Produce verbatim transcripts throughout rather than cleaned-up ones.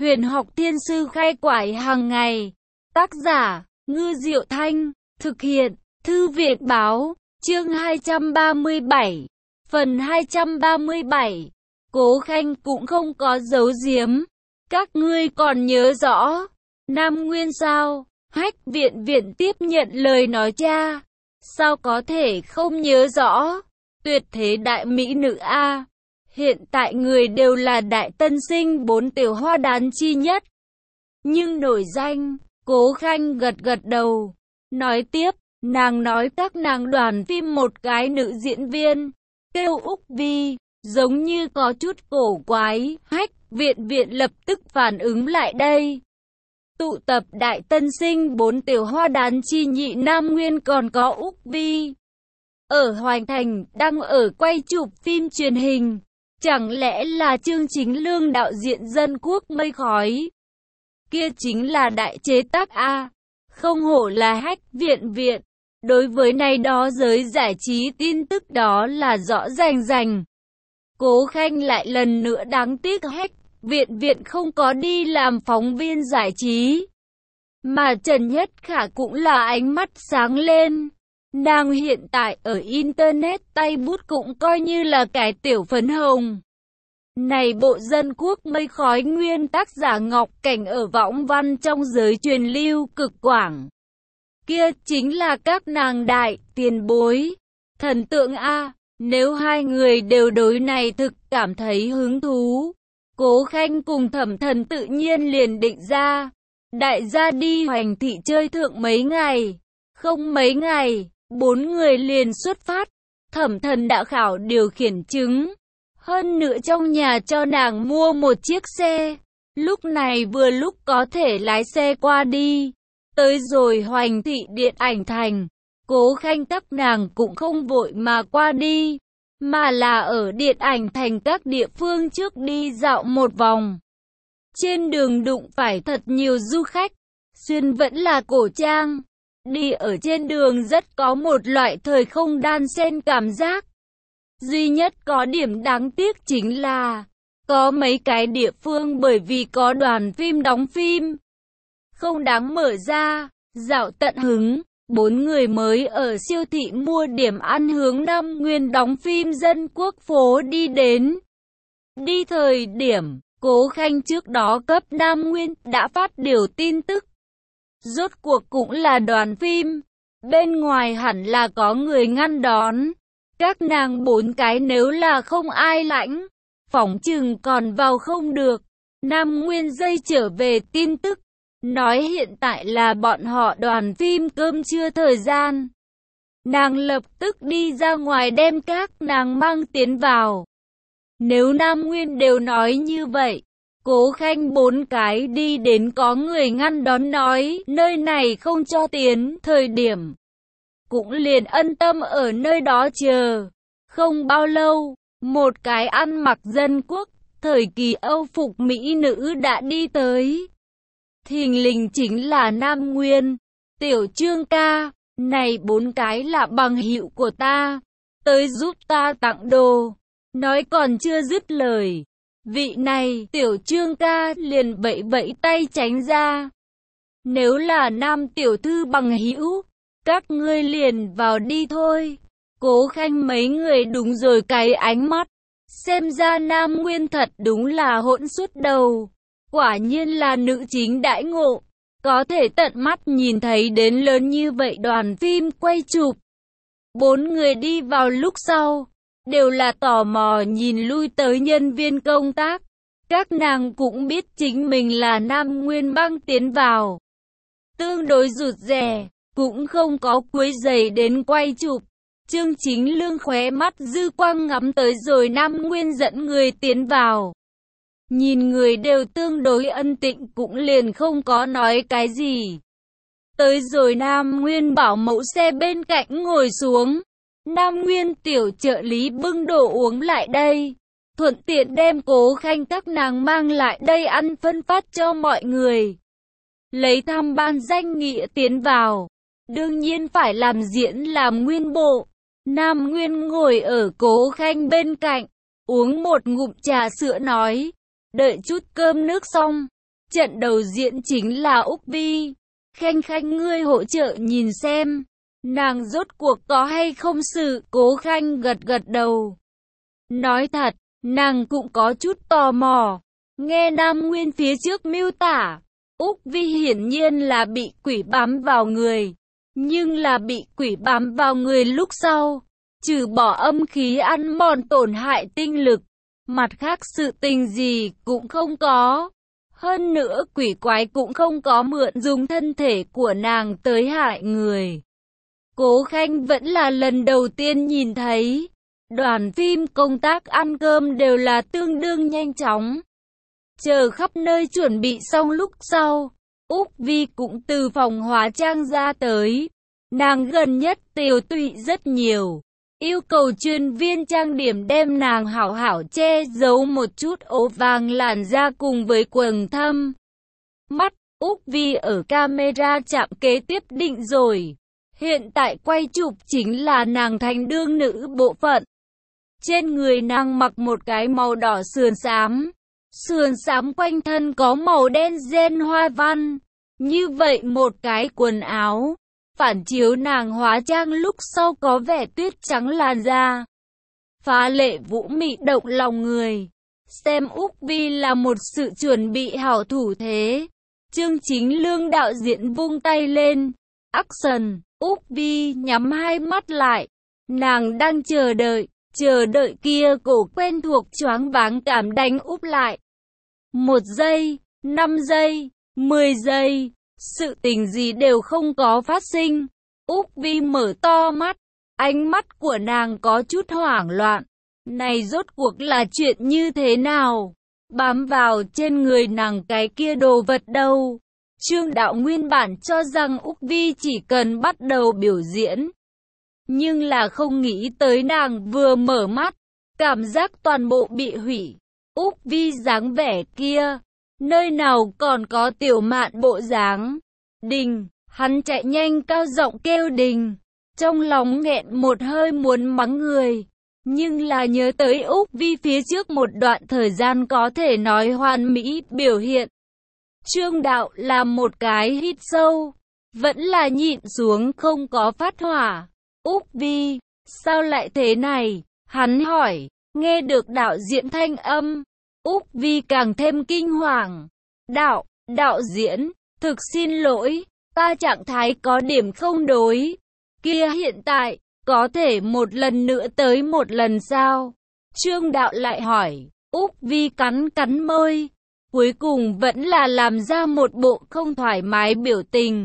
Huyền học thiên sư khai quải hàng ngày. Tác giả, Ngư Diệu Thanh. Thực hiện, Thư viện Báo. Chương hai trăm ba mươi bảy. Phần hai trăm ba mươi bảy. Cố Khanh cũng không có giấu giếm. Các ngươi còn nhớ rõ Nam Nguyên sao? Hách Viện Viện tiếp nhận lời nói cha. Sao có thể không nhớ rõ? Tuyệt thế đại mỹ nữ a. Hiện tại người đều là đại tân sinh bốn tiểu hoa đán chi nhất. Nhưng nổi danh, Cố Khanh gật gật đầu. Nói tiếp, nàng nói các nàng đoàn phim một cái nữ diễn viên, kêu Úc Vi, giống như có chút cổ quái. Hách Viện Viện lập tức phản ứng lại đây. Tụ tập đại tân sinh bốn tiểu hoa đán chi nhị Nam Nguyên còn có Úc Vi. Ở Hoành Thành, đang ở quay chụp phim truyền hình. Chẳng lẽ là Trương Chính Lương đạo diễn Dân Quốc Mây Khói? Kia chính là đại chế tác A. Không hổ là Hách Viện Viện. Đối với này đó giới giải trí tin tức đó là rõ rành rành. Cố Khanh lại lần nữa đáng tiếc Hách Viện Viện không có đi làm phóng viên giải trí. Mà Trần Nhất Khả cũng là ánh mắt sáng lên. Nàng hiện tại ở Internet tay bút cũng coi như là cái tiểu phấn hồng. Này bộ Dân Quốc Mây Khói nguyên tác giả Ngọc Cảnh ở võng văn trong giới truyền lưu cực quảng. Kia chính là các nàng đại tiền bối, thần tượng A. Nếu hai người đều đối này thực cảm thấy hứng thú, Cố Khanh cùng Thẩm Thần tự nhiên liền định ra. Đại gia đi Hoành thị chơi thượng mấy ngày. Không mấy ngày, bốn người liền xuất phát. Thẩm Thần đã khảo điều khiển chứng. Hơn nữa trong nhà cho nàng mua một chiếc xe. Lúc này vừa lúc có thể lái xe qua đi. Tới rồi Hoành thị điện ảnh thành. Cố Khanh các nàng cũng không vội mà qua đi, mà là ở điện ảnh thành các địa phương trước đi dạo một vòng. Trên đường đụng phải thật nhiều du khách. Xuyên vẫn là cổ trang. Đi ở trên đường rất có một loại thời không đan xen cảm giác. Duy nhất có điểm đáng tiếc chính là có mấy cái địa phương bởi vì có đoàn phim đóng phim không đáng mở ra. Dạo tận hứng, bốn người mới ở siêu thị mua điểm ăn hướng Nam Nguyên đóng phim Dân Quốc phố đi đến. Đi thời điểm, Cố Khanh trước đó cấp Nam Nguyên đã phát điều tin tức. Rốt cuộc cũng là đoàn phim, bên ngoài hẳn là có người ngăn đón. Các nàng bốn cái nếu là không ai lãnh, phỏng chừng còn vào không được. Nam Nguyên dây trở về tin tức, nói hiện tại là bọn họ đoàn phim cơm trưa thời gian. Nàng lập tức đi ra ngoài đem các nàng mang tiến vào. Nếu Nam Nguyên đều nói như vậy, Cố Khanh bốn cái đi đến có người ngăn đón nói nơi này không cho tiến thời điểm. Cũng liền ân tâm ở nơi đó chờ. Không bao lâu, một cái ăn mặc dân quốc, thời kỳ Âu phục mỹ nữ đã đi tới. Thình lình chính là Nam Nguyên. Tiểu Trương ca, này bốn cái là bằng hữu của ta, tới giúp ta tặng đồ. Nói còn chưa dứt lời, vị này Tiểu Trương ca liền vẫy vẫy tay tránh ra. Nếu là Nam tiểu thư bằng hữu, các ngươi liền vào đi thôi. Cố Khanh mấy người đúng rồi cái ánh mắt. Xem ra Nam Nguyên thật đúng là hỗn suốt đầu. Quả nhiên là nữ chính đãi ngộ. Có thể tận mắt nhìn thấy đến lớn như vậy đoàn phim quay chụp. Bốn người đi vào lúc sau, đều là tò mò nhìn lui tới nhân viên công tác. Các nàng cũng biết chính mình là Nam Nguyên băng tiến vào. Tương đối rụt rè, cũng không có quấy rầy đến quay chụp. Trương Chính Lương khóe mắt dư quang ngắm tới rồi Nam Nguyên dẫn người tiến vào. Nhìn người đều tương đối ân tịnh cũng liền không có nói cái gì. Tới rồi Nam Nguyên bảo mẫu xe bên cạnh ngồi xuống. Nam Nguyên tiểu trợ lý bưng đồ uống lại đây. Thuận tiện đem Cố Khanh các nàng mang lại đây ăn phân phát cho mọi người. Lấy tham ban danh nghĩa tiến vào. Đương nhiên phải làm diễn làm nguyên bộ. Nam Nguyên ngồi ở Cố Khanh bên cạnh, uống một ngụm trà sữa nói, đợi chút cơm nước xong, Trận đầu diễn chính là Úc Vi. Khanh Khanh ngươi hỗ trợ nhìn xem, nàng rốt cuộc có hay không sự. Cố Khanh gật gật đầu. Nói thật, nàng cũng có chút tò mò. Nghe Nam Nguyên phía trước miêu tả, Úc Vi hiển nhiên là bị quỷ bám vào người. Nhưng là bị quỷ bám vào người lúc sau, trừ bỏ âm khí ăn mòn tổn hại tinh lực, mặt khác sự tình gì cũng không có. Hơn nữa quỷ quái cũng không có mượn dùng thân thể của nàng tới hại người. Cố Khanh vẫn là lần đầu tiên nhìn thấy. Đoàn phim công tác ăn cơm đều là tương đương nhanh chóng. Chờ khắp nơi chuẩn bị xong lúc sau, Úc Vi cũng từ phòng hóa trang ra tới. Nàng gần nhất tiều tụy rất nhiều, yêu cầu chuyên viên trang điểm đem nàng hảo hảo che giấu một chút ố vàng làn da cùng với quầng thâm mắt. Úc Vi ở camera chạm kế tiếp định rồi. Hiện tại quay chụp chính là nàng thành đương nữ bộ phận. Trên người nàng mặc một cái màu đỏ sườn xám. Sườn xám quanh thân có màu đen ren hoa văn. Như vậy một cái quần áo, phản chiếu nàng hóa trang lúc sau có vẻ tuyết trắng làn da. Phá lệ vũ mị động lòng người. Xem Úc Vi là một sự chuẩn bị hảo thủ thế. Chương Chính Lương đạo diễn vung tay lên. Action, Úc Vi nhắm hai mắt lại. Nàng đang chờ đợi, chờ đợi kia cổ quen thuộc choáng váng cảm đánh úp lại. Một giây, năm giây, mười giây, sự tình gì đều không có phát sinh. Úc Vi mở to mắt, ánh mắt của nàng có chút hoảng loạn. Này rốt cuộc là chuyện như thế nào? Bám vào trên người nàng cái kia đồ vật đâu? Trương đạo nguyên bản cho rằng Úc Vi chỉ cần bắt đầu biểu diễn. Nhưng là không nghĩ tới nàng vừa mở mắt, cảm giác toàn bộ bị hủy. Úc Vi dáng vẻ kia, nơi nào còn có tiểu mạn bộ dáng. Đình, hắn chạy nhanh cao giọng kêu Đình, trong lòng nghẹn một hơi muốn mắng người. Nhưng là nhớ tới Úc Vi phía trước một đoạn thời gian có thể nói hoàn mỹ biểu hiện. Trương đạo làm một cái hít sâu, vẫn là nhịn xuống không có phát hỏa. Úc Vi, sao lại thế này? Hắn hỏi, nghe được đạo diễn thanh âm. Úc Vi càng thêm kinh hoàng. Đạo, đạo diễn, thực xin lỗi, ta trạng thái có điểm không đối. Kia hiện tại, có thể một lần nữa tới một lần sao? Trương đạo lại hỏi. Úc Vi cắn cắn môi, cuối cùng vẫn là làm ra một bộ không thoải mái biểu tình.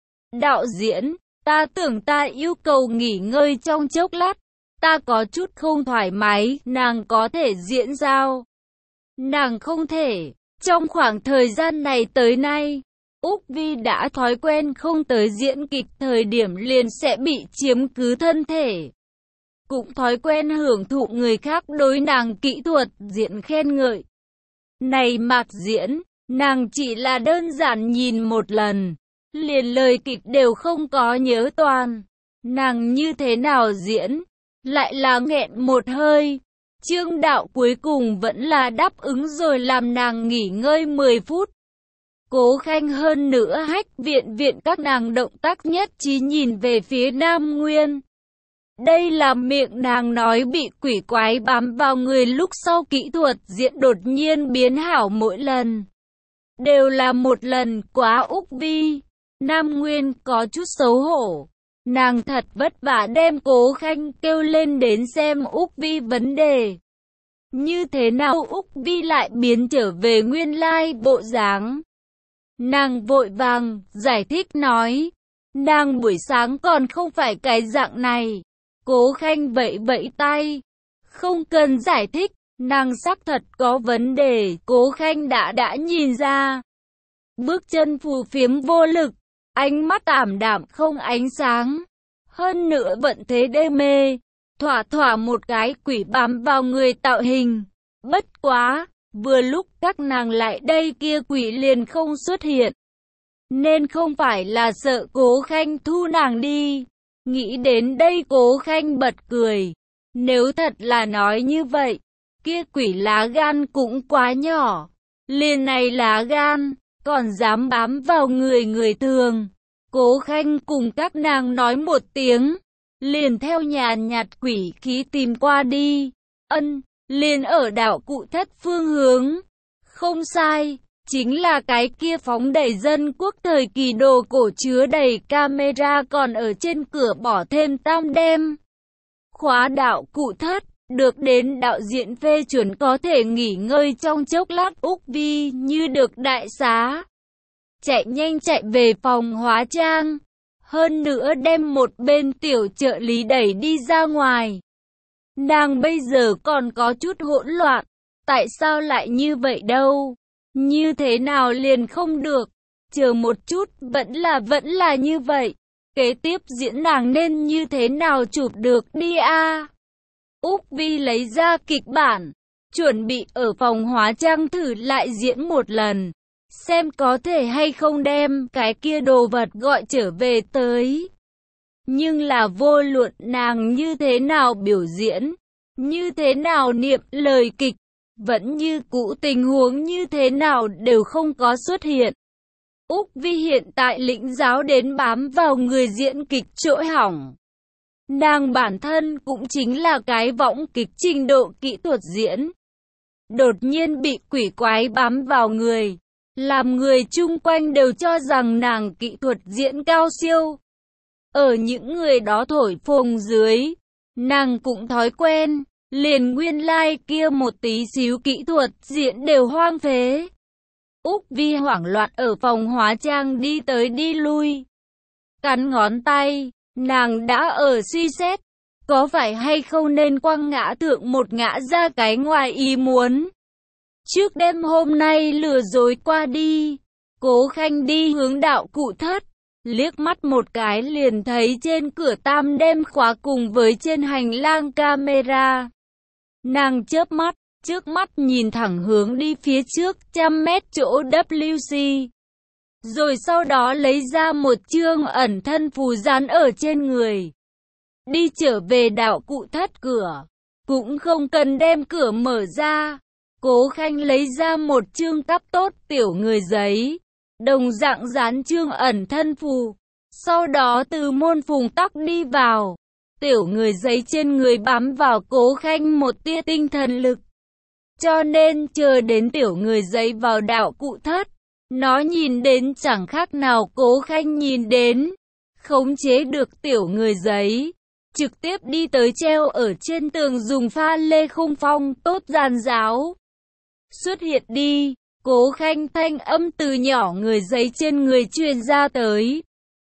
Đạo diễn, ta tưởng ta yêu cầu nghỉ ngơi trong chốc lát, ta có chút không thoải mái, nàng có thể diễn sao? Nàng không thể. Trong khoảng thời gian này tới nay, Úc Vi đã thói quen không tới diễn kịch thời điểm liền sẽ bị chiếm cứ thân thể. Cũng thói quen hưởng thụ người khác đối nàng kỹ thuật diễn khen ngợi. Này mạc diễn, nàng chỉ là đơn giản nhìn một lần, liền lời kịch đều không có nhớ toàn. Nàng như thế nào diễn, lại là nghẹn một hơi. Trương đạo cuối cùng vẫn là đáp ứng rồi làm nàng nghỉ ngơi mười phút. Cố Khanh hơn nữa hách viện viện các nàng động tác nhất trí nhìn về phía Nam Nguyên. Đây là miệng nàng nói bị quỷ quái bám vào người lúc sau kỹ thuật diễn đột nhiên biến hảo mỗi lần. Đều là một lần quá Úc Vi. Nam Nguyên có chút xấu hổ. Nàng thật vất vả đem Cố Khanh kêu lên đến xem Úc Vi vấn đề. Như thế nào Úc Vi lại biến trở về nguyên lai bộ dáng? Nàng vội vàng, giải thích nói. Nàng buổi sáng còn không phải cái dạng này. Cố Khanh vẫy vẫy tay. Không cần giải thích, nàng xác thật có vấn đề, Cố Khanh đã đã nhìn ra. Bước chân phù phiếm vô lực, ánh mắt ảm đạm không ánh sáng. Hơn nữa vận thế đê mê, thỏa thỏa một cái quỷ bám vào người tạo hình. Bất quá, vừa lúc các nàng lại đây kia quỷ liền không xuất hiện. Nên không phải là sợ Cố Khanh thu nàng đi. Nghĩ đến đây Cố Khanh bật cười. Nếu thật là nói như vậy, kia quỷ lá gan cũng quá nhỏ. Liền này lá gan, còn dám bám vào người người thường. Cố Khanh cùng các nàng nói một tiếng, liền theo nhàn nhạt quỷ khí tìm qua đi. Ân, liền ở đạo cụ thất phương hướng. Không sai, chính là cái kia phóng đầy dân quốc thời kỳ đồ cổ chứa đầy camera còn ở trên cửa bỏ thêm tam đem. Khóa đạo cụ thất, được đến đạo diễn phê chuẩn có thể nghỉ ngơi trong chốc lát. Úc Vi như được đại xá, chạy nhanh chạy về phòng hóa trang, hơn nữa đem một bên tiểu trợ lý đẩy đi ra ngoài. Nàng bây giờ còn có chút hỗn loạn, tại sao lại như vậy đâu? Như thế nào liền không được? Chờ một chút, vẫn là vẫn là như vậy. Kế tiếp diễn nàng nên như thế nào chụp được đi a? À? Úc Vi lấy ra kịch bản, chuẩn bị ở phòng hóa trang thử lại diễn một lần, xem có thể hay không đem cái kia đồ vật gọi trở về tới. Nhưng là vô luận nàng như thế nào biểu diễn, như thế nào niệm lời kịch, vẫn như cũ tình huống như thế nào đều không có xuất hiện. Úc Vi hiện tại lĩnh giáo đến bám vào người diễn kịch trỗi hỏng. Nàng bản thân cũng chính là cái võng kịch trình độ kỹ thuật diễn. Đột nhiên bị quỷ quái bám vào người, làm người chung quanh đều cho rằng nàng kỹ thuật diễn cao siêu. Ở những người đó thổi phồng dưới, nàng cũng thói quen, liền nguyên lai like kia một tí xíu kỹ thuật diễn đều hoang phế. Úc Vi hoảng loạn ở phòng hóa trang đi tới đi lui. Cắn ngón tay, nàng đã ở suy xét, có phải hay không nên quăng ngã thượng một ngã ra cái ngoài ý muốn. Trước đêm hôm nay lừa dối qua đi, Cố Khanh đi hướng đạo cụ thất, liếc mắt một cái liền thấy trên cửa tam đem khóa cùng với trên hành lang camera. Nàng chớp mắt, trước mắt nhìn thẳng hướng đi phía trước trăm mét chỗ W C. Rồi sau đó lấy ra một chương ẩn thân phù dán ở trên người. Đi trở về đạo cụ thất cửa, cũng không cần đem cửa mở ra. Cố Khanh lấy ra một chương cắp tốt tiểu người giấy, đồng dạng dán chương ẩn thân phù. Sau đó từ môn phùng tắc đi vào. Tiểu người giấy trên người bám vào Cố Khanh một tia tinh thần lực. Cho nên chờ đến tiểu người giấy vào đạo cụ thất, nó nhìn đến chẳng khác nào Cố Khanh nhìn đến. Khống chế được tiểu người giấy, trực tiếp đi tới treo ở trên tường dùng pha lê khung phong tốt giàn giáo. Xuất hiện đi, Cố Khanh thanh âm từ nhỏ người giấy trên người truyền ra tới.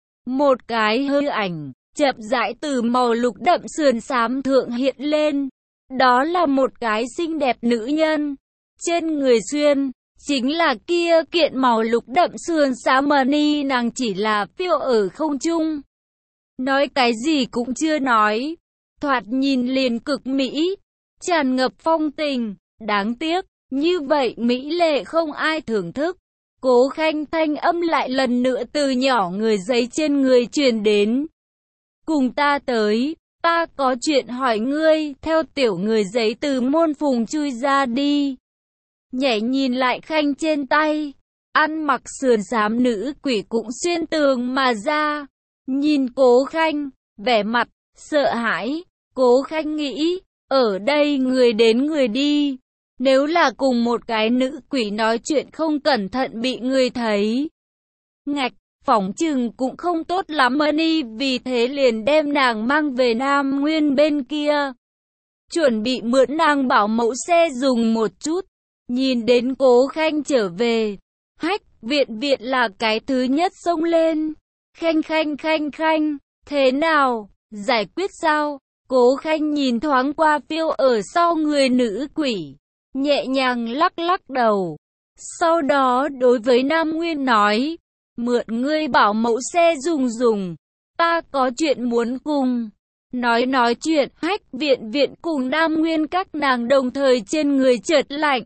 Một cái hư ảnh, chậm rãi từ màu lục đậm sườn xám thượng hiện lên. Đó là một cái xinh đẹp nữ nhân. Trên người xuyên, chính là kia kiện màu lục đậm sườn xám mà ni nàng chỉ là phiêu ở không trung. Nói cái gì cũng chưa nói. Thoạt nhìn liền cực mỹ, tràn ngập phong tình, đáng tiếc. Như vậy mỹ lệ không ai thưởng thức. Cố Khanh thanh âm lại lần nữa từ nhỏ người giấy trên người truyền đến. Cùng ta tới, ta có chuyện hỏi ngươi. Theo tiểu người giấy từ môn phùng chui ra đi. Nhảy nhìn lại Khanh trên tay, ăn mặc sườn xám nữ quỷ cũng xuyên tường mà ra. Nhìn Cố Khanh, vẻ mặt sợ hãi. Cố Khanh nghĩ, ở đây người đến người đi. Nếu là cùng một cái nữ quỷ nói chuyện không cẩn thận bị người thấy, ngạch, phỏng chừng cũng không tốt lắm ni, vì thế liền đem nàng mang về Nam Nguyên bên kia. Chuẩn bị mượn nàng bảo mẫu xe dùng một chút. Nhìn đến Cố Khanh trở về, Hách Viện Viện là cái thứ nhất xông lên. Khanh Khanh Khanh Khanh, thế nào, giải quyết sao? Cố Khanh nhìn thoáng qua phiêu ở sau người nữ quỷ, nhẹ nhàng lắc lắc đầu. Sau đó đối với Nam Nguyên nói, mượn ngươi bảo mẫu xe dùng dùng, ta có chuyện muốn cùng. Nói nói chuyện, Hách Viện Viện cùng Nam Nguyên các nàng đồng thời trên người chợt lạnh.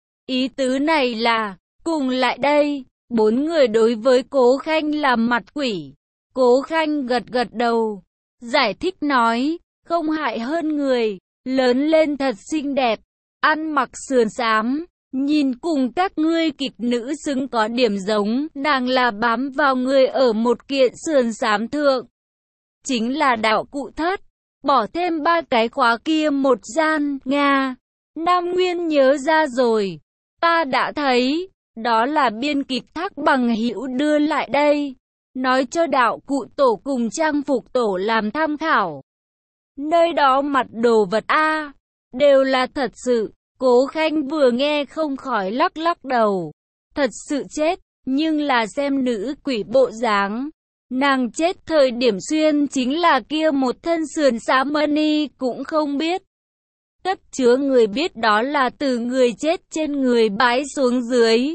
Ý tứ này là, cùng lại đây, bốn người đối với Cố Khanh làm mặt quỷ. Cố Khanh gật gật đầu, giải thích nói, không hại hơn người, lớn lên thật xinh đẹp, ăn mặc sườn xám, Nhìn cùng các ngươi kịch nữ xứng có điểm giống, nàng là bám vào người ở một kiện sườn xám thượng. Chính là đạo cụ thất, bỏ thêm ba cái khóa kia một gian, Nga. Nam Nguyên nhớ ra rồi, ta đã thấy, đó là biên kịch Thác Bằng Hữu đưa lại đây, nói cho đạo cụ tổ cùng trang phục tổ làm tham khảo. Nơi đó mặt đồ vật A, đều là thật sự. Cố Khanh vừa nghe không khỏi lắc lắc đầu. Thật sự chết, nhưng là xem nữ quỷ bộ dáng. Nàng chết thời điểm xuyên chính là kia một thân sườn xám mani cũng không biết. Tất chứa người biết đó là từ người chết trên người bái xuống dưới.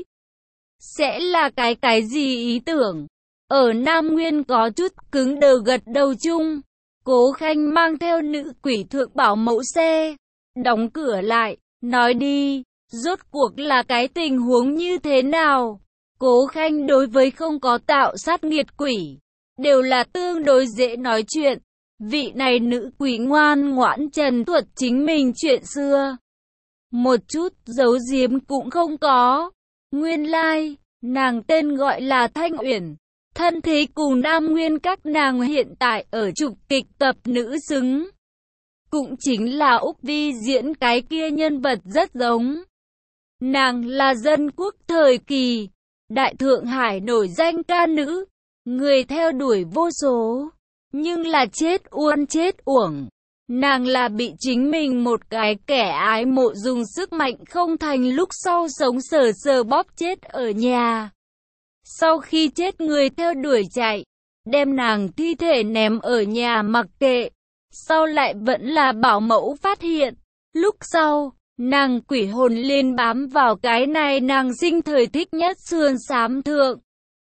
Sẽ là cái cái gì ý tưởng? Ở Nam Nguyên có chút cứng đờ gật đầu chung. Cố Khanh mang theo nữ quỷ thượng bảo mẫu xe, đóng cửa lại, nói đi, rốt cuộc là cái tình huống như thế nào? Cố Khanh đối với không có tạo sát nghiệt quỷ, đều là tương đối dễ nói chuyện. Vị này nữ quỷ ngoan ngoãn trần thuật chính mình chuyện xưa. Một chút giấu giếm cũng không có. Nguyên lai, like, nàng tên gọi là Thanh Uyển. Thân thế cùng Nam Nguyên các nàng hiện tại ở trục kịch tập nữ xứng. Cũng chính là Úc Vi diễn cái kia nhân vật rất giống. Nàng là dân quốc thời kỳ, Đại Thượng Hải nổi danh ca nữ, người theo đuổi vô số, nhưng là chết uôn chết uổng. Nàng là bị chính mình một cái kẻ ái mộ dùng sức mạnh không thành lúc sau sống sờ sờ bóp chết ở nhà. Sau khi chết người theo đuổi chạy, đem nàng thi thể ném ở nhà mặc kệ. Sau lại vẫn là bảo mẫu phát hiện. Lúc sau, nàng quỷ hồn liên bám vào cái này nàng sinh thời thích nhất sườn xám thượng.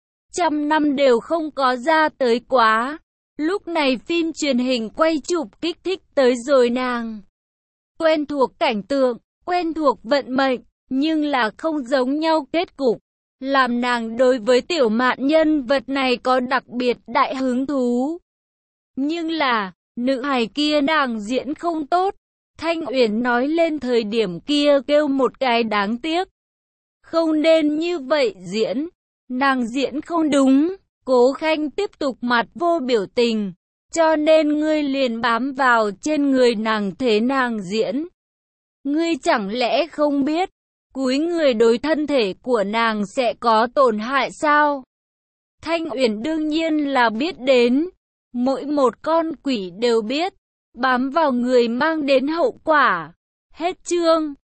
Trăm năm đều không có ra tới quá. Lúc này phim truyền hình quay chụp kích thích tới rồi nàng. Quen thuộc cảnh tượng, quen thuộc vận mệnh, nhưng là không giống nhau kết cục. Làm nàng đối với tiểu mạn nhân vật này có đặc biệt đại hứng thú. Nhưng là, nữ hài kia nàng diễn không tốt. Thanh Uyển nói lên thời điểm kia kêu một cái đáng tiếc. Không nên như vậy diễn. Nàng diễn không đúng. Cố Khanh tiếp tục mặt vô biểu tình. Cho nên ngươi liền bám vào trên người nàng thế nàng diễn. Ngươi chẳng lẽ không biết, cúi người đối thân thể của nàng sẽ có tổn hại sao? Thanh Uyển đương nhiên là biết đến. Mỗi một con quỷ đều biết, bám vào người mang đến hậu quả. Hết chương.